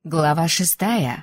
Глава 6.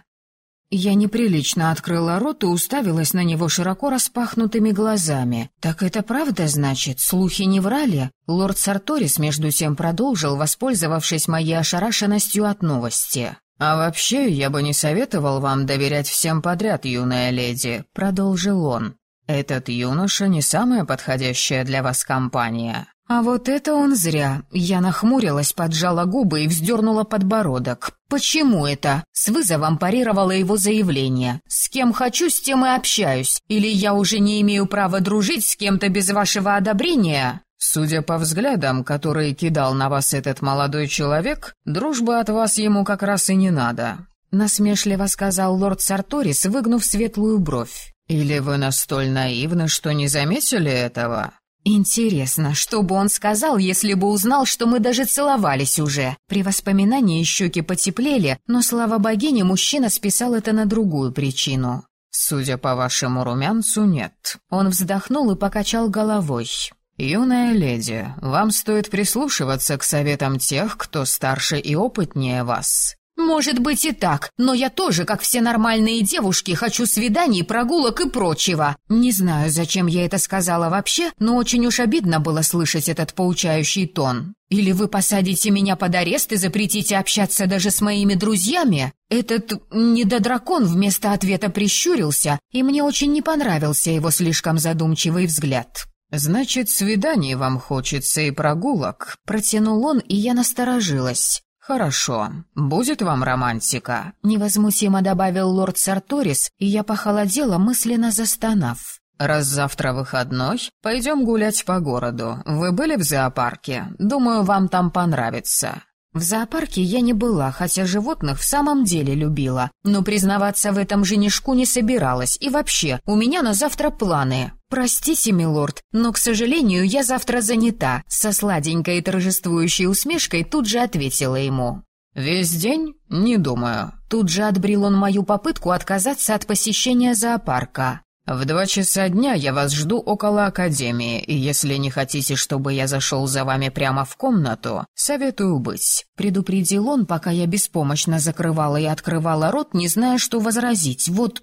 Я неприлично открыла рот и уставилась на него широко распахнутыми глазами. «Так это правда, значит? Слухи не врали?» Лорд Сарторис между тем продолжил, воспользовавшись моей ошарашенностью от новости. «А вообще, я бы не советовал вам доверять всем подряд, юная леди», — продолжил он. «Этот юноша не самая подходящая для вас компания». А вот это он зря. Я нахмурилась, поджала губы и вздернула подбородок. «Почему это?» С вызовом парировала его заявление. «С кем хочу, с тем и общаюсь. Или я уже не имею права дружить с кем-то без вашего одобрения?» «Судя по взглядам, которые кидал на вас этот молодой человек, дружбы от вас ему как раз и не надо», — насмешливо сказал лорд Сарторис, выгнув светлую бровь. «Или вы настолько наивны, что не заметили этого?» Интересно, что бы он сказал, если бы узнал, что мы даже целовались уже? При воспоминании щеки потеплели, но, слава богине, мужчина списал это на другую причину. «Судя по вашему румянцу, нет». Он вздохнул и покачал головой. «Юная леди, вам стоит прислушиваться к советам тех, кто старше и опытнее вас». «Может быть и так, но я тоже, как все нормальные девушки, хочу свиданий, прогулок и прочего». Не знаю, зачем я это сказала вообще, но очень уж обидно было слышать этот поучающий тон. «Или вы посадите меня под арест и запретите общаться даже с моими друзьями?» Этот недодракон вместо ответа прищурился, и мне очень не понравился его слишком задумчивый взгляд. «Значит, свиданий вам хочется и прогулок», — протянул он, и я насторожилась. «Хорошо. Будет вам романтика», — невозмутимо добавил лорд Сарторис, и я похолодела, мысленно застонав. «Раз завтра выходной, пойдем гулять по городу. Вы были в зоопарке? Думаю, вам там понравится». В зоопарке я не была, хотя животных в самом деле любила, но признаваться в этом женишку не собиралась, и вообще, у меня на завтра планы. «Простите, милорд, но, к сожалению, я завтра занята», — со сладенькой и торжествующей усмешкой тут же ответила ему. «Весь день? Не думаю». Тут же отбрил он мою попытку отказаться от посещения зоопарка. «В 2 часа дня я вас жду около академии, и если не хотите, чтобы я зашел за вами прямо в комнату, советую быть», — предупредил он, пока я беспомощно закрывала и открывала рот, не зная, что возразить. Вот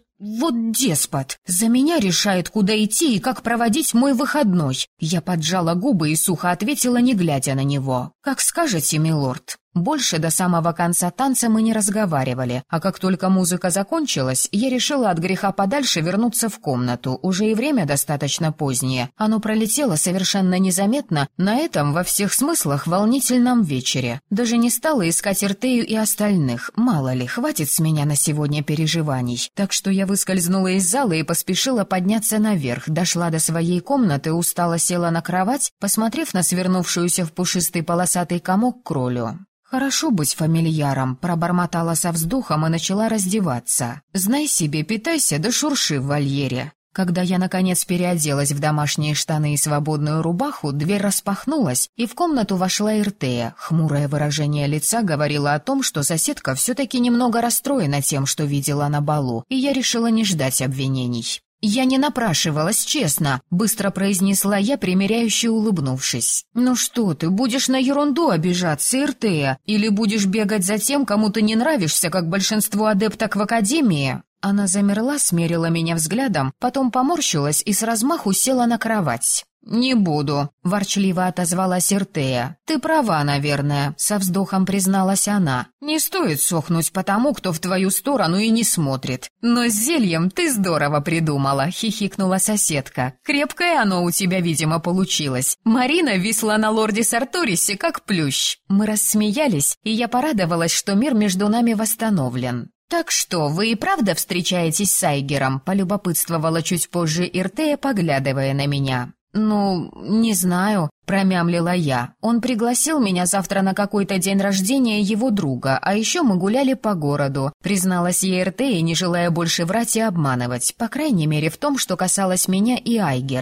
деспот. За меня решает, куда идти и как проводить мой выходной. Я поджала губы и сухо ответила, не глядя на него. «Как скажете, милорд». Больше до самого конца танца мы не разговаривали, а как только музыка закончилась, я решила от греха подальше вернуться в комнату. Уже и время достаточно позднее. Оно пролетело совершенно незаметно на этом во всех смыслах волнительном вечере. Даже не стала искать Иртею и остальных. Мало ли, хватит с меня на сегодня переживаний. Так что я выскользнула из зала и поспешила подняться наверх. Дошла до своей комнаты, устало села на кровать, посмотрев на свернувшуюся в пушистый полосатый комок кролю. «Хорошо быть фамильяром», — пробормотала со вздохом и начала раздеваться. «Знай себе, питайся да шурши в вольере». Когда я, наконец, переоделась в домашние штаны и свободную рубаху, дверь распахнулась, и в комнату вошла Иртея. Хмурое выражение лица говорило о том, что соседка все-таки немного расстроена тем, что видела на балу, и я решила не ждать обвинений. «Я не напрашивалась, честно», — быстро произнесла я, примиряюще улыбнувшись. «Ну что ты, будешь на ерунду обижаться, Иртея? Или будешь бегать за тем, кому ты не нравишься, как большинство адепток в академии?» Она замерла, смерила меня взглядом, потом поморщилась и с размаху села на кровать. «Не буду», — ворчливо отозвалась Иртея. «Ты права, наверное», — со вздохом призналась она. «Не стоит сохнуть по тому, кто в твою сторону и не смотрит. Но с зельем ты здорово придумала», — хихикнула соседка. «Крепкое оно у тебя, видимо, получилось. Марина висла на лорде Сарторисе, как плющ». Мы рассмеялись, и я порадовалась, что мир между нами восстановлен. «Так что, вы и правда встречаетесь с Айгером?» — полюбопытствовала чуть позже Иртея, поглядывая на меня. «Ну, не знаю», — промямлила я. «Он пригласил меня завтра на какой-то день рождения его друга, а еще мы гуляли по городу», — призналась ей Иртея, не желая больше врать и обманывать, по крайней мере в том, что касалось меня и Айгера.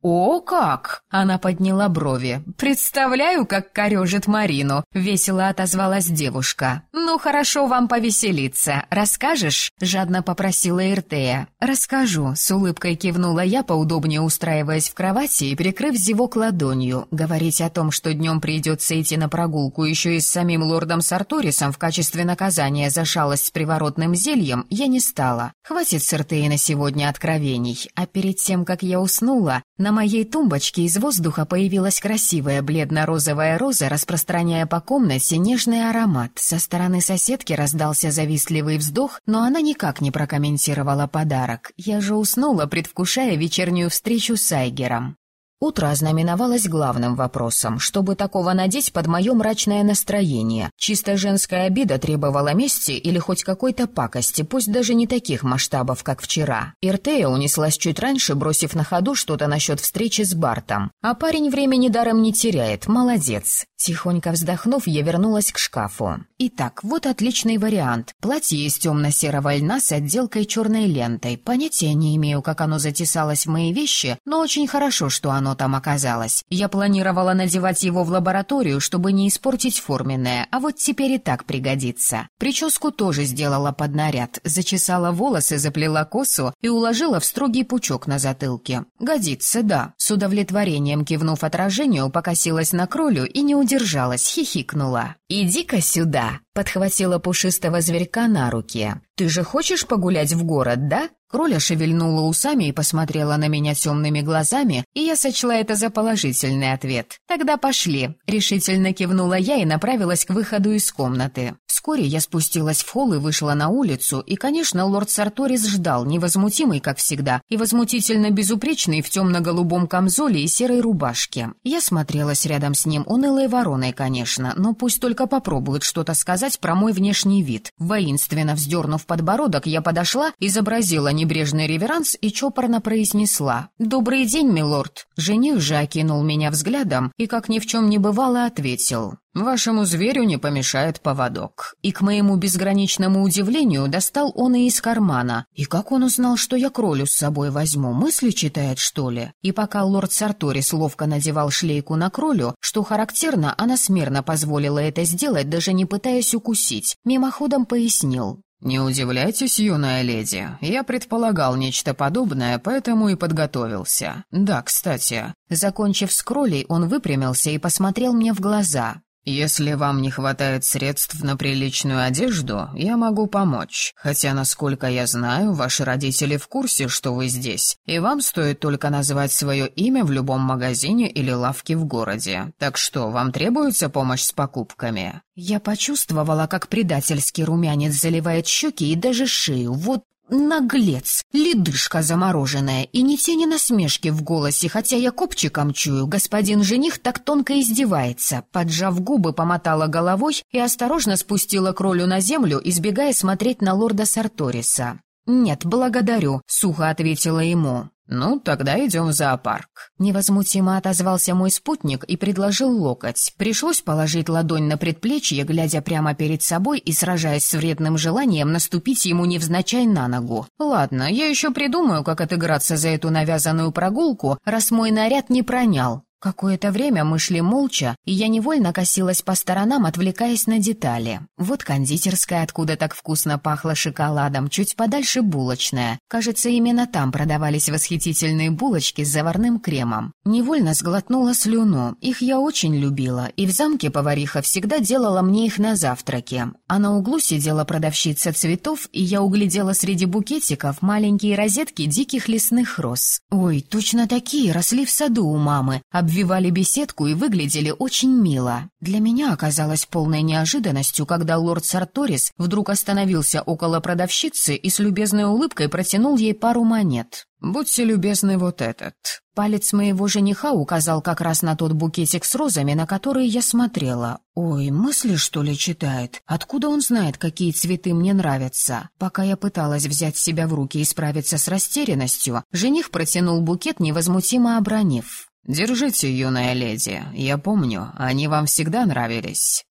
«О, как!» — она подняла брови. «Представляю, как корежит Марину!» — весело отозвалась девушка. «Ну, хорошо вам повеселиться. Расскажешь?» — жадно попросила Иртея. «Расскажу», — с улыбкой кивнула я, поудобнее устраиваясь в кровати и прикрыв зевок ладонью. Говорить о том, что днем придется идти на прогулку еще и с самим лордом Сарторисом в качестве наказания за шалость с приворотным зельем, я не стала. Хватит с Иртеей на сегодня откровений. А перед тем, как я уснула, на моей тумбочке из воздуха появилась красивая бледно-розовая роза, распространяя по комнате нежный аромат. Со стороны соседки раздался завистливый вздох, но она никак не прокомментировала подарок. Я же уснула, предвкушая вечернюю встречу с Айгером. Утро ознаменовалось главным вопросом, чтобы такого надеть под мое мрачное настроение. Чисто женская обида требовала мести или хоть какой-то пакости, пусть даже не таких масштабов, как вчера. Иртея унеслась чуть раньше, бросив на ходу что-то насчет встречи с Бартом. А парень времени даром не теряет, молодец. Тихонько вздохнув, я вернулась к шкафу. Итак, вот отличный вариант. Платье из темно-серого льна с отделкой черной лентой. Понятия не имею, как оно затесалось в мои вещи, но очень хорошо, что оно там оказалось. Я планировала надевать его в лабораторию, чтобы не испортить форменное, а вот теперь и так пригодится. Прическу тоже сделала под наряд, зачесала волосы, заплела косу и уложила в строгий пучок на затылке. Годится, да. С удовлетворением кивнув отражению, покосилась на кролю и не удержалась, хихикнула. «Иди-ка сюда!» — подхватила пушистого зверька на руки. «Ты же хочешь погулять в город, да?» Кроля шевельнула усами и посмотрела на меня темными глазами, и я сочла это за положительный ответ. «Тогда пошли», — решительно кивнула я и направилась к выходу из комнаты. Вскоре я спустилась в холл и вышла на улицу, и, конечно, лорд Сарторис ждал, невозмутимый, как всегда, и возмутительно безупречный в темно-голубом камзоле и серой рубашке. Я смотрелась рядом с ним, унылой вороной, конечно, но пусть только попробует что-то сказать про мой внешний вид. Воинственно вздернув подбородок, я подошла, изобразила небрежный реверанс и чопорно произнесла: «Добрый день, милорд». Жених же окинул меня взглядом и, как ни в чем не бывало, ответил: «Вашему зверю не помешает поводок». И, к моему безграничному удивлению, достал он и из кармана. И как он узнал, что я кролю с собой возьму? Мысли читает, что ли? И пока лорд Сарторис ловко надевал шлейку на кролю, что характерно, она смирно позволила это сделать, даже не пытаясь укусить, мимоходом пояснил: «Не удивляйтесь, юная леди, я предполагал нечто подобное, поэтому и подготовился. Да, кстати». Закончив с кролей, он выпрямился и посмотрел мне в глаза. «Если вам не хватает средств на приличную одежду, я могу помочь. Хотя, насколько я знаю, ваши родители в курсе, что вы здесь, и вам стоит только назвать свое имя в любом магазине или лавке в городе. Так что, вам требуется помощь с покупками?» Я почувствовала, как предательский румянец заливает щеки и даже шею. Вот наглец, ледышка замороженная, и ни тени насмешки в голосе, хотя я копчиком чую, господин жених так тонко издевается. Поджав губы, помотала головой и осторожно спустила кролю на землю, избегая смотреть на лорда Сарториса. «Нет, благодарю», — сухо ответила ему. «Ну, тогда идем в зоопарк». Невозмутимо отозвался мой спутник и предложил локоть. Пришлось положить ладонь на предплечье, глядя прямо перед собой и сражаясь с вредным желанием наступить ему невзначай на ногу. «Ладно, я еще придумаю, как отыграться за эту навязанную прогулку, раз мой наряд не пронял». Какое-то время мы шли молча, и я невольно косилась по сторонам, отвлекаясь на детали. Вот кондитерская, откуда так вкусно пахло шоколадом, чуть подальше булочная. Кажется, именно там продавались восхитительные булочки с заварным кремом. Невольно сглотнула слюну. Их я очень любила, и в замке повариха всегда делала мне их на завтраке. А на углу сидела продавщица цветов, и я углядела среди букетиков маленькие розетки диких лесных роз. Ой, точно такие росли в саду у мамы, обвивали беседку и выглядели очень мило. Для меня оказалось полной неожиданностью, когда лорд Сарторис вдруг остановился около продавщицы и с любезной улыбкой протянул ей пару монет. «Будьте любезны, вот этот». Палец моего жениха указал как раз на тот букетик с розами, на который я смотрела. Ой, мысли, что ли, читает? Откуда он знает, какие цветы мне нравятся? Пока я пыталась взять себя в руки и справиться с растерянностью, жених протянул букет, невозмутимо обронив: «Держите, юная леди, я помню, они вам всегда нравились».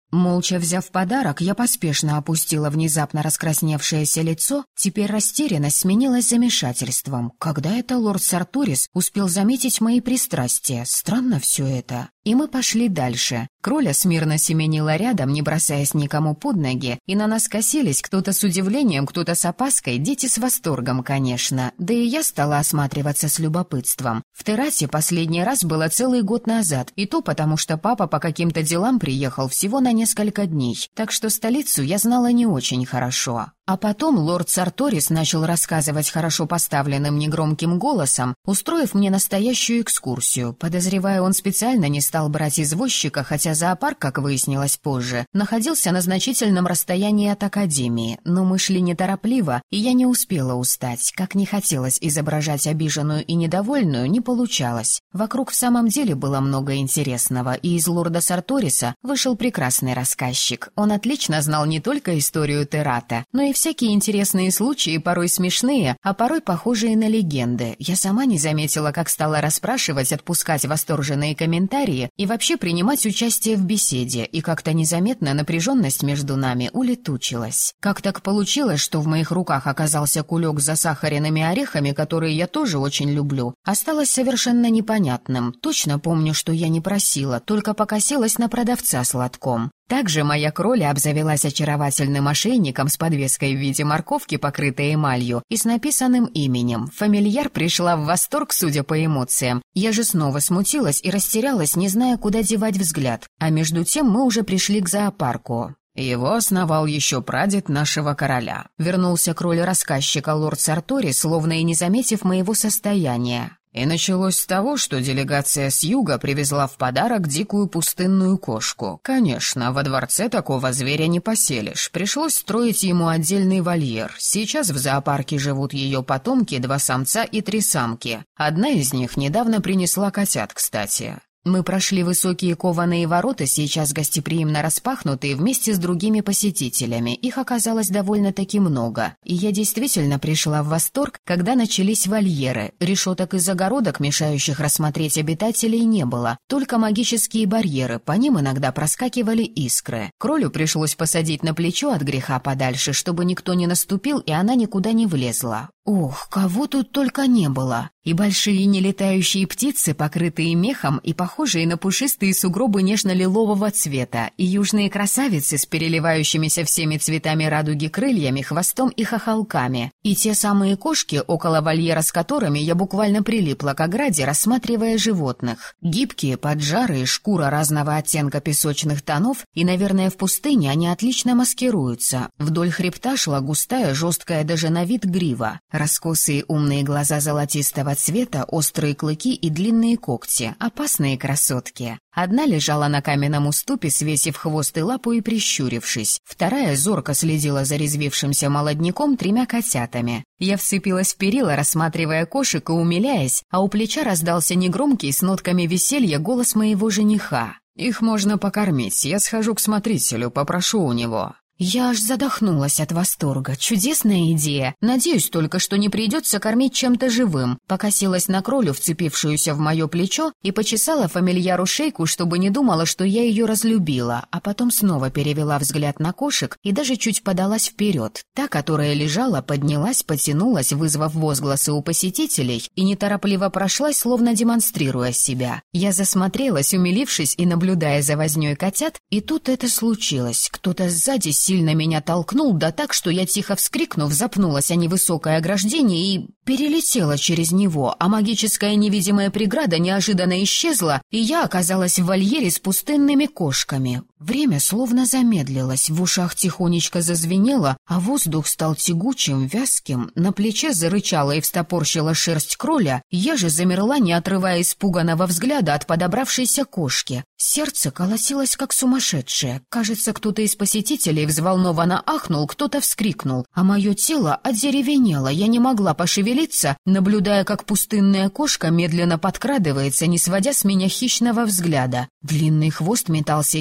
Молча взяв подарок, я поспешно опустила внезапно раскрасневшееся лицо, теперь растерянность сменилась замешательством. Когда это лорд Сарторис успел заметить мои пристрастия? Странно все это. И мы пошли дальше. Кроля смирно семенила рядом, не бросаясь никому под ноги, и на нас косились кто-то с удивлением, кто-то с опаской, дети с восторгом, конечно. Да и я стала осматриваться с любопытством. В Террасе последний раз было целый год назад, и то потому, что папа по каким-то делам приехал всего на несколько дней, так что столицу я знала не очень хорошо. А потом лорд Сарторис начал рассказывать хорошо поставленным негромким голосом, устроив мне настоящую экскурсию. Подозревая, он специально не стал брать извозчика, хотя зоопарк, как выяснилось позже, находился на значительном расстоянии от академии. Но мы шли неторопливо, и я не успела устать. Как не хотелось изображать обиженную и недовольную, не получалось. Вокруг в самом деле было много интересного, и из лорда Сарториса вышел прекрасный рассказчик. Он отлично знал не только историю Террата, но и всякие интересные случаи, порой смешные, а порой похожие на легенды. Я сама не заметила, как стала расспрашивать, отпускать восторженные комментарии и вообще принимать участие в беседе, и как-то незаметно напряженность между нами улетучилась. Как так получилось, что в моих руках оказался кулек с засахаренными орехами, которые я тоже очень люблю, осталось совершенно непонятным. Точно помню, что я не просила, только покосилась на продавца с лотком. Также моя Кроля обзавелась очаровательным ошейником с подвеской в виде морковки, покрытой эмалью, и с написанным именем. Фамильяр пришла в восторг, судя по эмоциям. Я же снова смутилась и растерялась, не зная, куда девать взгляд. А между тем мы уже пришли к зоопарку. «Его основал еще прадед нашего короля», — вернулся к роли рассказчика лорд Сартори, словно и не заметив моего состояния. И началось с того, что делегация с юга привезла в подарок дикую пустынную кошку. Конечно, во дворце такого зверя не поселишь. Пришлось строить ему отдельный вольер. Сейчас в зоопарке живут ее потомки, 2 самца и 3 самки. Одна из них недавно принесла котят, кстати. Мы прошли высокие кованые ворота, сейчас гостеприимно распахнутые, вместе с другими посетителями. Их оказалось довольно-таки много. И я действительно пришла в восторг, когда начались вольеры. Решеток и загородок, мешающих рассмотреть обитателей, не было. Только магические барьеры, по ним иногда проскакивали искры. Кролю пришлось посадить на плечо от греха подальше, чтобы никто не наступил, и она никуда не влезла. Ох, кого тут только не было. И большие нелетающие птицы, покрытые мехом и похожие на пушистые сугробы нежно-лилового цвета, и южные красавицы с переливающимися всеми цветами радуги крыльями, хвостом и хохолками, и те самые кошки, около вольера с которыми я буквально прилипла к ограде, рассматривая животных. Гибкие, поджарые, шкура разного оттенка песочных тонов, и, наверное, в пустыне они отлично маскируются. Вдоль хребта шла густая, жесткая даже на вид грива. Раскосые умные глаза золотистого цвета, острые клыки и длинные когти, опасные красотки. Одна лежала на каменном уступе, свесив хвост и лапу и прищурившись. Вторая зорко следила за резвившимся молодняком 3 котятами. Я вцепилась в перила, рассматривая кошек и умиляясь, а у плеча раздался негромкий с нотками веселья голос моего жениха. «Их можно покормить, я схожу к смотрителю, попрошу у него». Я аж задохнулась от восторга. Чудесная идея. Надеюсь только, что не придется кормить чем-то живым. Покосилась на кролю, вцепившуюся в мое плечо, и почесала фамильяру шейку, чтобы не думала, что я ее разлюбила, а потом снова перевела взгляд на кошек и даже чуть подалась вперед. Та, которая лежала, поднялась, потянулась, вызвав возгласы у посетителей, и неторопливо прошлась, словно демонстрируя себя. Я засмотрелась, умилившись и наблюдая за вознёй котят, и тут это случилось. Кто-то сзади сильно меня толкнул, да так, что я, тихо вскрикнув, запнулась о невысокое ограждение и перелетела через него, а магическая невидимая преграда неожиданно исчезла, и я оказалась в вольере с пустынными кошками. Время словно замедлилось, в ушах тихонечко зазвенело, а воздух стал тягучим, вязким, на плече зарычала и встопорщила шерсть кроля, я же замерла, не отрывая испуганного взгляда от подобравшейся кошки. Сердце колотилось как сумасшедшее. Кажется, кто-то из посетителей взволнованно ахнул, кто-то вскрикнул, а мое тело одеревенело, я не могла пошевелиться, наблюдая, как пустынная кошка медленно подкрадывается, не сводя с меня хищного взгляда. Длинный хвост метался из стороны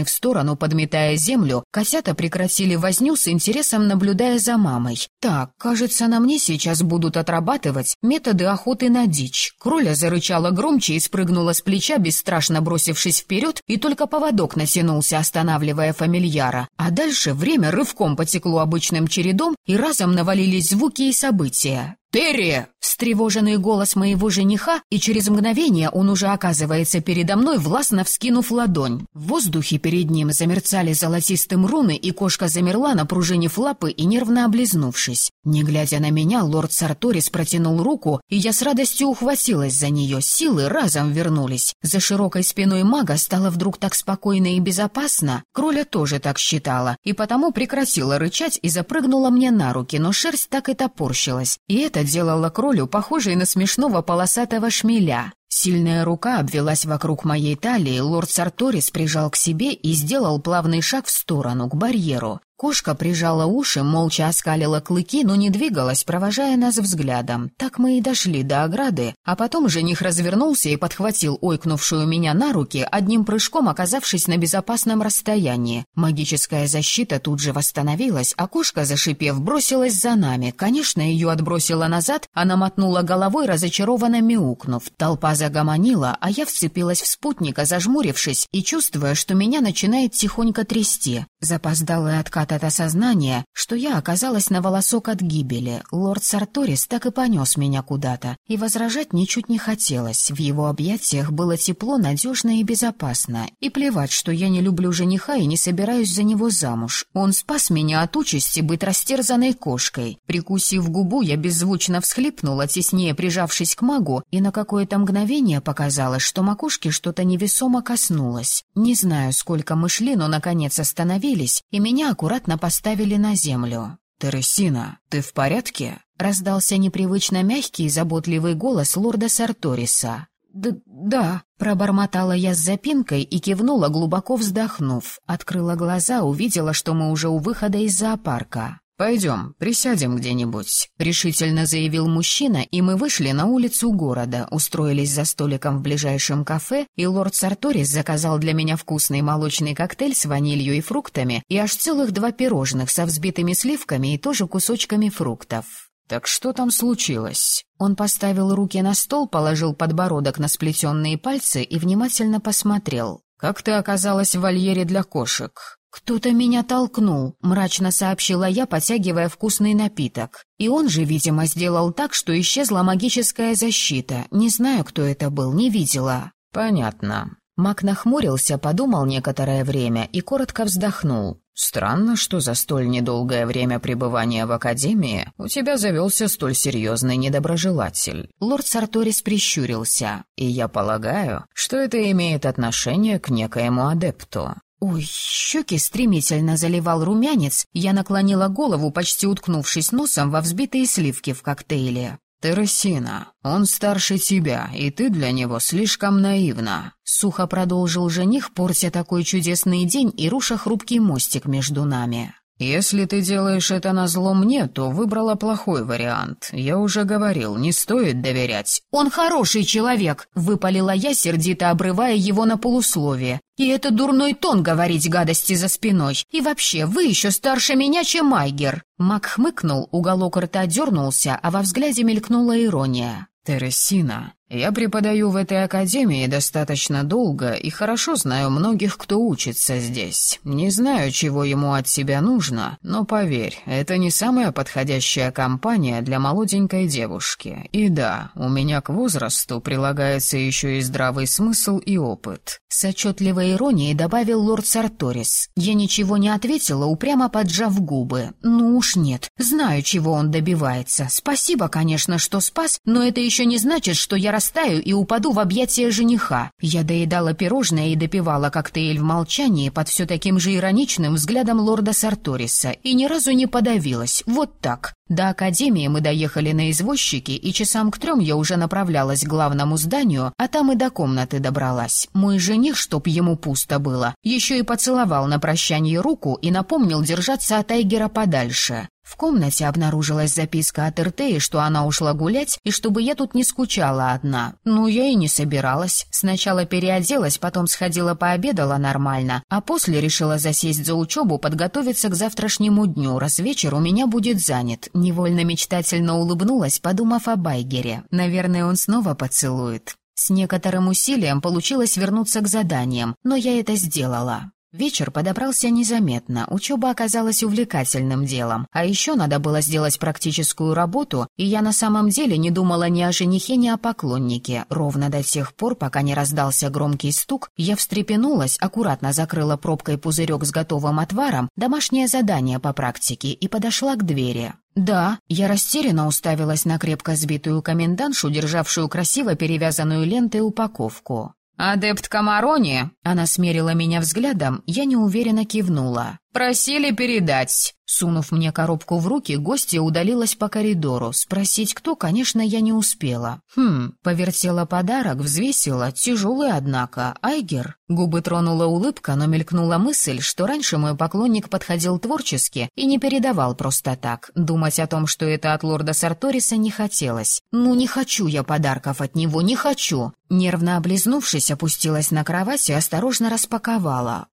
стороны в сторону, подметая землю, котята прекратили возню, с интересом наблюдая за мамой. Так, кажется, на мне сейчас будут отрабатывать методы охоты на дичь. Кроля зарычала громче и спрыгнула с плеча, бесстрашно бросившись вперед, и только поводок натянулся, останавливая фамильяра. А дальше время рывком потекло обычным чередом, и разом навалились звуки и события. «Терри!» — встревоженный голос моего жениха, и через мгновение он уже оказывается передо мной, властно вскинув ладонь. В воздухе перед ним замерцали золотистым руны, и кошка замерла, напружинив лапы и нервно облизнувшись. Не глядя на меня, лорд Сарторис протянул руку, и я с радостью ухватилась за нее. Силы разом вернулись. За широкой спиной мага стало вдруг так спокойно и безопасно. Кроля тоже так считала, и потому прекратила рычать и запрыгнула мне на руки, но шерсть так и топорщилась. И это делала Кролю похожей на смешного полосатого шмеля. Сильная рука обвелась вокруг моей талии, лорд Сарторис прижал к себе и сделал плавный шаг в сторону, к барьеру. Кошка прижала уши, молча оскалила клыки, но не двигалась, провожая нас взглядом. Так мы и дошли до ограды, а потом жених развернулся и подхватил ойкнувшую меня на руки, одним прыжком оказавшись на безопасном расстоянии. Магическая защита тут же восстановилась, а кошка, зашипев, бросилась за нами. Конечно, ее отбросило назад, она мотнула головой, разочарованно мяукнув. Толпа загомонила, а я вцепилась в спутника, зажмурившись и чувствуя, что меня начинает тихонько трясти. Запоздалый откат от осознания, что я оказалась на волосок от гибели. Лорд Сарторис так и понес меня куда-то, и возражать ничуть не хотелось. В его объятиях было тепло, надежно и безопасно. И плевать, что я не люблю жениха и не собираюсь за него замуж. Он спас меня от участи быть растерзанной кошкой. Прикусив губу, я беззвучно всхлипнула, теснее прижавшись к магу, и на какое-то мгновение показалось, что макушки что-то невесомо коснулось. Не знаю, сколько мы шли, но наконец остановились, и меня аккуратно поставили на землю. «Тересина, ты в порядке?» — раздался непривычно мягкий и заботливый голос лорда Сарториса. «Да», — пробормотала я с запинкой и кивнула, глубоко вздохнув. Открыла глаза, увидела, что мы уже у выхода из зоопарка. «Пойдем, присядем где-нибудь», — решительно заявил мужчина, и мы вышли на улицу города, устроились за столиком в ближайшем кафе, и лорд Сарторис заказал для меня вкусный молочный коктейль с ванилью и фруктами и аж целых 2 пирожных со взбитыми сливками и тоже кусочками фруктов. «Так что там случилось?» Он поставил руки на стол, положил подбородок на сплетенные пальцы и внимательно посмотрел. «Как ты оказалась в вольере для кошек?» «Кто-то меня толкнул», — мрачно сообщила я, потягивая вкусный напиток. И он же, видимо, сделал так, что исчезла магическая защита. Не знаю, кто это был, не видела. «Понятно». Маг нахмурился, подумал некоторое время и коротко вздохнул. «Странно, что за столь недолгое время пребывания в Академии у тебя завелся столь серьезный недоброжелатель». Лорд Сарторис прищурился. «И я полагаю, что это имеет отношение к некоему адепту». Ой, щеки стремительно заливал румянец, я наклонила голову, почти уткнувшись носом во взбитые сливки в коктейле. «Тересина, он старше тебя, и ты для него слишком наивна», — сухо продолжил жених, портя такой чудесный день и руша хрупкий мостик между нами. «Если ты делаешь это назло мне, то выбрала плохой вариант. Я уже говорил, не стоит доверять». «Он хороший человек», — выпалила я, сердито обрывая его на полусловие. «И это дурной тон говорить гадости за спиной. И вообще, вы еще старше меня, чем Айгер». Мак хмыкнул, уголок рта дернулся, а во взгляде мелькнула ирония. «Тересина, я преподаю в этой академии достаточно долго и хорошо знаю многих, кто учится здесь. Не знаю, чего ему от тебя нужно, но поверь, это не самая подходящая компания для молоденькой девушки. И да, у меня к возрасту прилагается еще и здравый смысл и опыт». С отчетливой иронией добавил лорд Сарторис. Я ничего не ответила, упрямо поджав губы. Ну уж нет, знаю, чего он добивается. Спасибо, конечно, что спас, но это еще не значит, что я растаю и упаду в объятия жениха. Я доедала пирожное и допивала коктейль в молчании под все таким же ироничным взглядом лорда Сарториса и ни разу не подавилась. Вот так. До академии мы доехали на извозчике, и часам к 3 я уже направлялась к главному зданию, а там и до комнаты добралась. Мой жених, чтоб ему пусто было, еще и поцеловал на прощание руку и напомнил держаться от Айгера подальше. В комнате обнаружилась записка от Иртеи, что она ушла гулять, и чтобы я тут не скучала одна. Ну, я и не собиралась. Сначала переоделась, потом сходила пообедала нормально, а после решила засесть за учебу, подготовиться к завтрашнему дню, раз вечер у меня будет занят. Невольно мечтательно улыбнулась, подумав об Айгере. Наверное, он снова поцелует. С некоторым усилием получилось вернуться к заданиям, но я это сделала. Вечер подобрался незаметно, учеба оказалась увлекательным делом, а еще надо было сделать практическую работу, и я на самом деле не думала ни о женихе, ни о поклоннике. Ровно до тех пор, пока не раздался громкий стук, я встрепенулась, аккуратно закрыла пробкой пузырек с готовым отваром, домашнее задание по практике, и подошла к двери. «Да», я растерянно уставилась на крепко сбитую комендантшу, державшую красиво перевязанную лентой упаковку. «Адепт Камарони?» Она смерила меня взглядом, я неуверенно кивнула. «Просили передать». Сунув мне коробку в руки, гостья удалилась по коридору. Спросить, кто, конечно, я не успела. Повертела подарок, взвесила. Тяжелый, однако. Айгер? Губы тронула улыбка, но мелькнула мысль, что раньше мой поклонник подходил творчески и не передавал просто так. Думать о том, что это от лорда Сарториса, не хотелось. Ну, не хочу я подарков от него, не хочу. Нервно облизнувшись, опустилась на кровать и осторожно распаковала.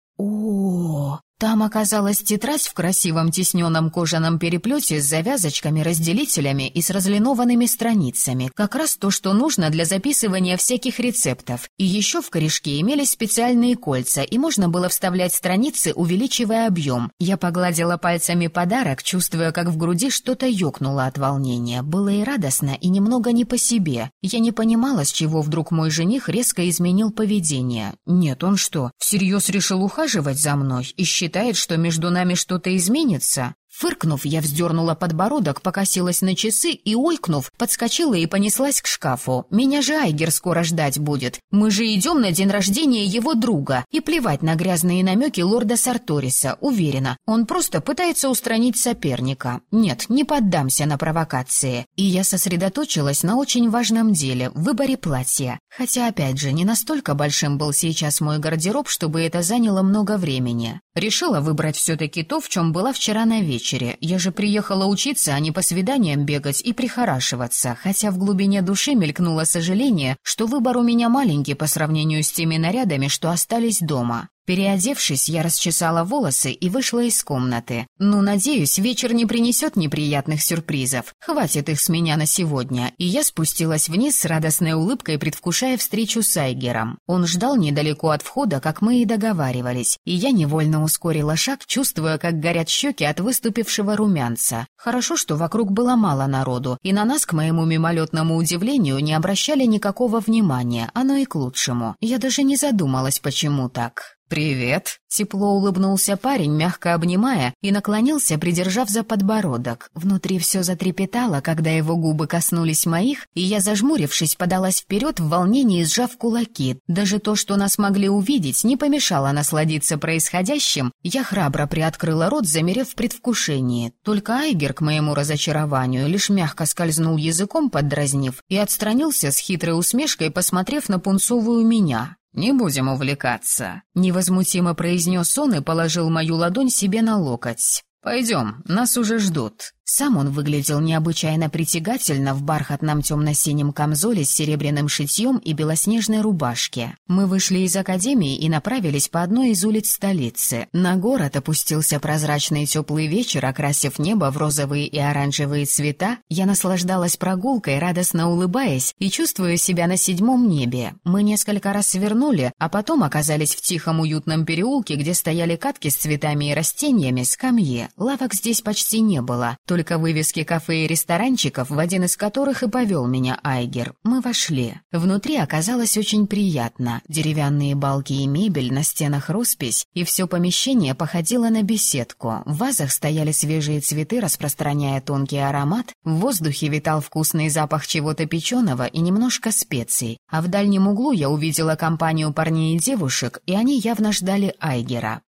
О, там оказалась тетрадь в красивом тисненном кожаном переплете с завязочками-разделителями и с разлинованными страницами. Как раз то, что нужно для записывания всяких рецептов. И еще в корешке имелись специальные кольца, и можно было вставлять страницы, увеличивая объем. Я погладила пальцами подарок, чувствуя, как в груди что-то ёкнуло от волнения. Было и радостно, и немного не по себе. Я не понимала, с чего вдруг мой жених резко изменил поведение. Нет, он что, всерьез решил ухаживать за мной и считает, что между нами что-то изменится? Фыркнув, я вздернула подбородок, покосилась на часы и, ойкнув, подскочила и понеслась к шкафу. Меня же Айгер скоро ждать будет. Мы же идем на день рождения его друга. И плевать на грязные намеки лорда Сарториса, уверена. Он просто пытается устранить соперника. Нет, не поддамся на провокации. И я сосредоточилась на очень важном деле – выборе платья. Хотя, опять же, не настолько большим был сейчас мой гардероб, чтобы это заняло много времени. Решила выбрать все-таки то, в чем была вчера на вечер. Я же приехала учиться, а не по свиданиям бегать и прихорашиваться, хотя в глубине души мелькнуло сожаление, что выбор у меня маленький по сравнению с теми нарядами, что остались дома. Переодевшись, я расчесала волосы и вышла из комнаты. Ну, надеюсь, вечер не принесет неприятных сюрпризов. Хватит их с меня на сегодня. И я спустилась вниз с радостной улыбкой, предвкушая встречу с Айгером. Он ждал недалеко от входа, как мы и договаривались. И я невольно ускорила шаг, чувствуя, как горят щеки от выступившего румянца. Хорошо, что вокруг было мало народу, и на нас, к моему мимолетному удивлению, не обращали никакого внимания. Оно и к лучшему. Я даже не задумалась, почему так. «Привет!» — тепло улыбнулся парень, мягко обнимая, и наклонился, придержав за подбородок. Внутри все затрепетало, когда его губы коснулись моих, и я, зажмурившись, подалась вперед в волнении, сжав кулаки. Даже то, что нас могли увидеть, не помешало насладиться происходящим. Я храбро приоткрыла рот, замерев в предвкушении. Только Айгер, к моему разочарованию, лишь мягко скользнул языком, поддразнив, и отстранился с хитрой усмешкой, посмотрев на пунцовую меня. «Не будем увлекаться», — невозмутимо произнес он и положил мою ладонь себе на локоть. «Пойдем, нас уже ждут». Сам он выглядел необычайно притягательно в бархатном темно-синем камзоле с серебряным шитьем и белоснежной рубашке. Мы вышли из академии и направились по одной из улиц столицы. На город опустился прозрачный теплый вечер, окрасив небо в розовые и оранжевые цвета. Я наслаждалась прогулкой, радостно улыбаясь и чувствуя себя на 7-м небе. Мы несколько раз свернули, а потом оказались в тихом уютном переулке, где стояли катки с цветами и растениями, скамьи. Лавок здесь почти не было, только вывески кафе и ресторанчиков, в один из которых и повел меня Айгер. Мы вошли. Внутри оказалось очень приятно. Деревянные балки и мебель, на стенах роспись, и все помещение походило на беседку. В вазах стояли свежие цветы, распространяя тонкий аромат. В воздухе витал вкусный запах чего-то печеного и немножко специй. А в дальнем углу я увидела компанию парней и девушек, и они явно ждали Айгера.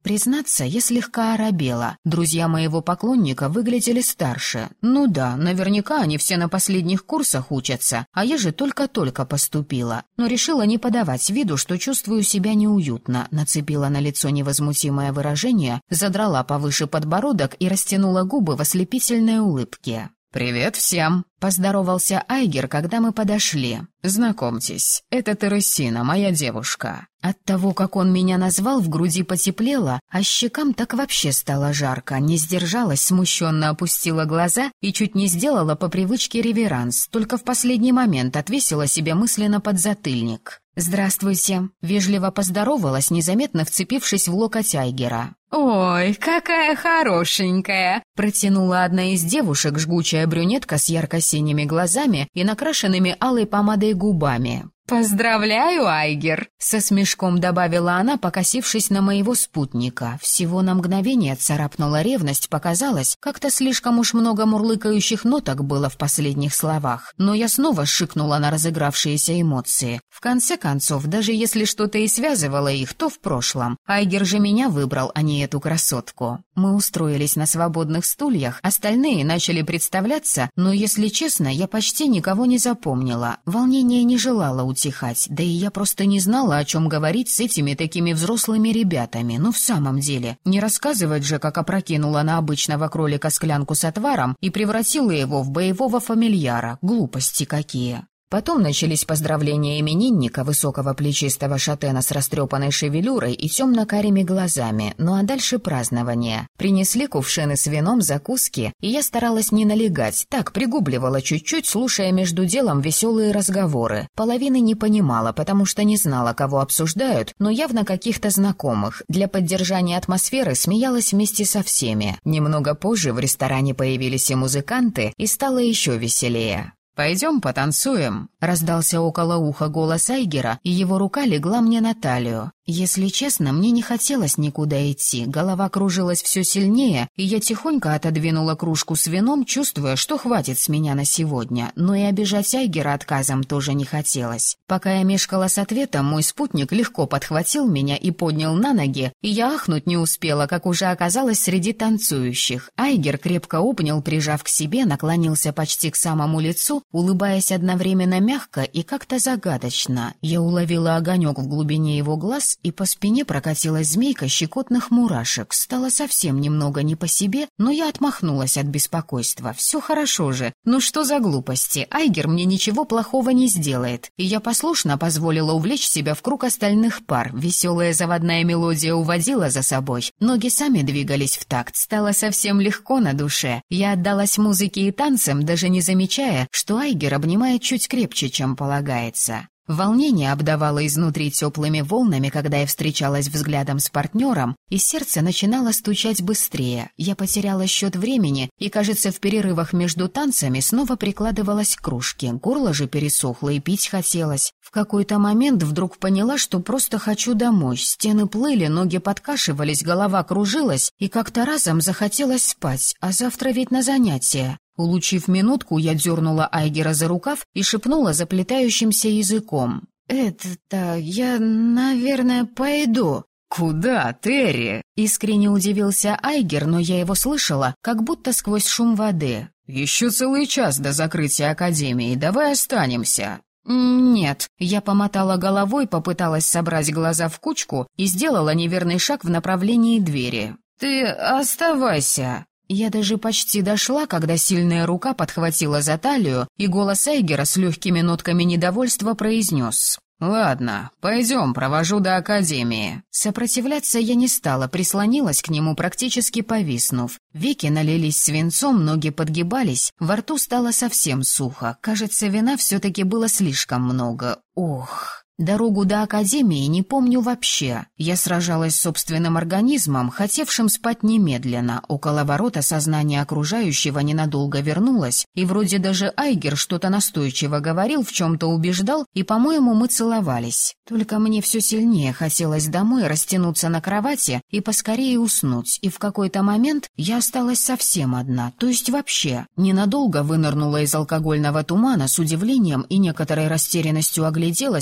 Признаться, я слегка оробела. Друзья моего поклонника выглядели старше. Ну да, наверняка они все на последних курсах учатся, а я же только-только поступила. Но решила не подавать виду, что чувствую себя неуютно, нацепила на лицо невозмутимое выражение, задрала повыше подбородок и растянула губы в ослепительной улыбке. «Привет всем!» — поздоровался Айгер, когда мы подошли. «Знакомьтесь, это Тересина, моя девушка». От того, как он меня назвал, в груди потеплело, а щекам так вообще стало жарко. Не сдержалась, смущенно опустила глаза и чуть не сделала по привычке реверанс, только в последний момент отвесила себе мысленно подзатыльник. «Здравствуйте», — вежливо поздоровалась, незаметно вцепившись в локоть Айгера. «Ой, какая хорошенькая!» — протянула одна из девушек, жгучая брюнетка с ярко-синими глазами и накрашенными алой помадой губами. «Поздравляю, Айгер!» — со смешком добавила она, покосившись на моего спутника. Всего на мгновение царапнула ревность, показалось, как-то слишком уж много мурлыкающих ноток было в последних словах. Но я снова шикнула на разыгравшиеся эмоции. В конце концов, даже если что-то и связывало их, то в прошлом. Айгер же меня выбрал, а не эту красотку. Мы устроились на свободных стульях, остальные начали представляться, но, если честно, я почти никого не запомнила. Волнение не желало утихать, да и я просто не знала, о чем говорить с этими такими взрослыми ребятами. Ну, в самом деле, не рассказывать же, как опрокинула на обычного кролика склянку с отваром и превратила его в боевого фамильяра. Глупости какие. Потом начались поздравления именинника, высокого плечистого шатена с растрепанной шевелюрой и темно-карими глазами, ну а дальше празднование. Принесли кувшины с вином, закуски, и я старалась не налегать, так пригубливала чуть-чуть, слушая между делом веселые разговоры. Половины не понимала, потому что не знала, кого обсуждают, но явно каких-то знакомых. Для поддержания атмосферы смеялась вместе со всеми. Немного позже в ресторане появились и музыканты, и стало еще веселее. «Пойдем потанцуем», — раздался около уха голос Айгера, и его рука легла мне на талию. Если честно, мне не хотелось никуда идти, голова кружилась все сильнее, и я тихонько отодвинула кружку с вином, чувствуя, что хватит с меня на сегодня, но и обижать Айгера отказом тоже не хотелось. Пока я мешкала с ответом, мой спутник легко подхватил меня и поднял на ноги, и я ахнуть не успела, как уже оказалась среди танцующих. Айгер крепко обнял, прижав к себе, наклонился почти к самому лицу, улыбаясь одновременно мягко и как-то загадочно. Я уловила огонек в глубине его глаз, и по спине прокатилась змейка щекотных мурашек. Стало совсем немного не по себе, но я отмахнулась от беспокойства. Все хорошо же. Ну что за глупости? Айгер мне ничего плохого не сделает. И я послушно позволила увлечь себя в круг остальных пар. Веселая заводная мелодия уводила за собой. Ноги сами двигались в такт. Стало совсем легко на душе. Я отдалась музыке и танцам, даже не замечая, что Айгер обнимает чуть крепче, чем полагается. Волнение обдавало изнутри теплыми волнами, когда я встречалась взглядом с партнером, и сердце начинало стучать быстрее. Я потеряла счет времени и, кажется, в перерывах между танцами снова прикладывалась к кружке. Горло же пересохло и пить хотелось. В какой-то момент вдруг поняла, что просто хочу домой. Стены плыли, ноги подкашивались, голова кружилась, и как-то разом захотелось спать, а завтра ведь на занятия. Улучив минутку, я дернула Айгера за рукав и шепнула заплетающимся языком. «Это-то я, наверное, пойду». «Куда, Терри?» — искренне удивился Айгер, но я его слышала, как будто сквозь шум воды. «Еще целый час до закрытия академии, давай останемся». «Нет», — я помотала головой, попыталась собрать глаза в кучку и сделала неверный шаг в направлении двери. «Ты оставайся». Я даже почти дошла, когда сильная рука подхватила за талию, и голос Айгера с легкими нотками недовольства произнес: «Ладно, пойдем, провожу до академии». Сопротивляться я не стала, прислонилась к нему, практически повиснув. Веки налились свинцом, ноги подгибались, во рту стало совсем сухо. Кажется, вина все-таки было слишком много. Ох... Дорогу до академии не помню вообще. Я сражалась с собственным организмом, хотевшим спать немедленно. Около ворот сознание окружающего ненадолго вернулось, и вроде даже Айгер что-то настойчиво говорил, в чем-то убеждал, и, по-моему, мы целовались. Только мне все сильнее хотелось домой растянуться на кровати и поскорее уснуть, и в какой-то момент я осталась совсем одна, то есть вообще. Ненадолго вынырнула из алкогольного тумана, с удивлением и некоторой растерянностью огляделась, обхватив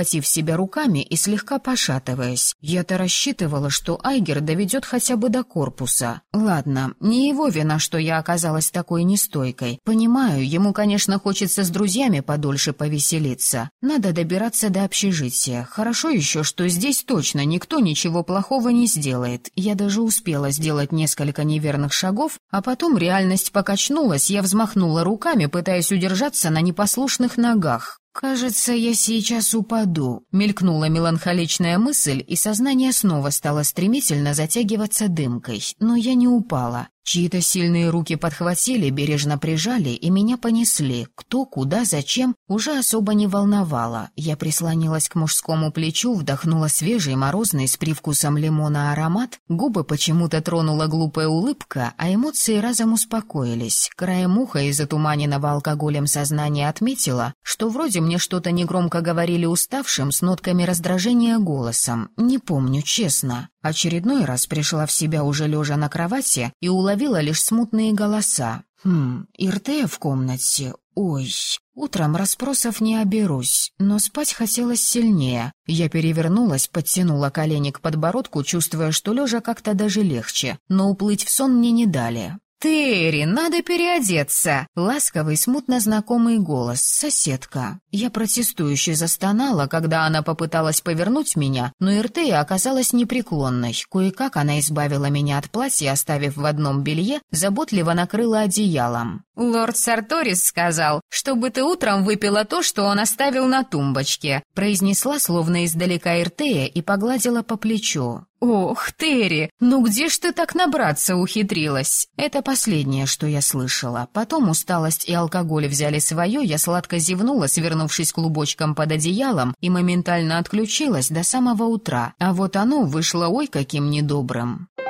обхватив себя руками и слегка пошатываясь. Я-то рассчитывала, что Айгер доведет хотя бы до корпуса. Ладно, не его вина, что я оказалась такой нестойкой. Понимаю, ему, конечно, хочется с друзьями подольше повеселиться. Надо добираться до общежития. Хорошо еще, что здесь точно никто ничего плохого не сделает. Я даже успела сделать несколько неверных шагов, а потом реальность покачнулась, я взмахнула руками, пытаясь удержаться на непослушных ногах. «Кажется, я сейчас упаду», — мелькнула меланхоличная мысль, и сознание снова стало стремительно затягиваться дымкой. Но я не упала. Чьи-то сильные руки подхватили, бережно прижали и меня понесли. Кто, куда, зачем, уже особо не волновало. Я прислонилась к мужскому плечу, вдохнула свежий, морозный, с привкусом лимона аромат. Губы почему-то тронула глупая улыбка, а эмоции разом успокоились. Краем уха из затуманенного алкоголем сознания отметила, что вроде мне что-то негромко говорили уставшим с нотками раздражения голосом. Не помню, честно. Очередной раз пришла в себя уже лежа на кровати и уловила лишь смутные голоса. Иртея в комнате. Ой, утром расспросов не оберусь, но спать хотелось сильнее. Я перевернулась, подтянула колени к подбородку, чувствуя, что лежа как-то даже легче, но уплыть в сон мне не дали. «Терри, надо переодеться!» Ласковый, смутно знакомый голос, соседка. Я протестующе застонала, когда она попыталась повернуть меня, но Иртея оказалась непреклонной. Кое-как она избавила меня от платья, оставив в одном белье, заботливо накрыла одеялом. «Лорд Сарторис сказал, чтобы ты утром выпила то, что он оставил на тумбочке», произнесла словно издалека Иртея и погладила по плечу. «Ох, Терри, ну где ж ты так набраться ухитрилась?» Это последнее, что я слышала. Потом усталость и алкоголь взяли свое, я сладко зевнула, свернувшись клубочком под одеялом, и моментально отключилась до самого утра. А вот оно вышло ой каким недобрым.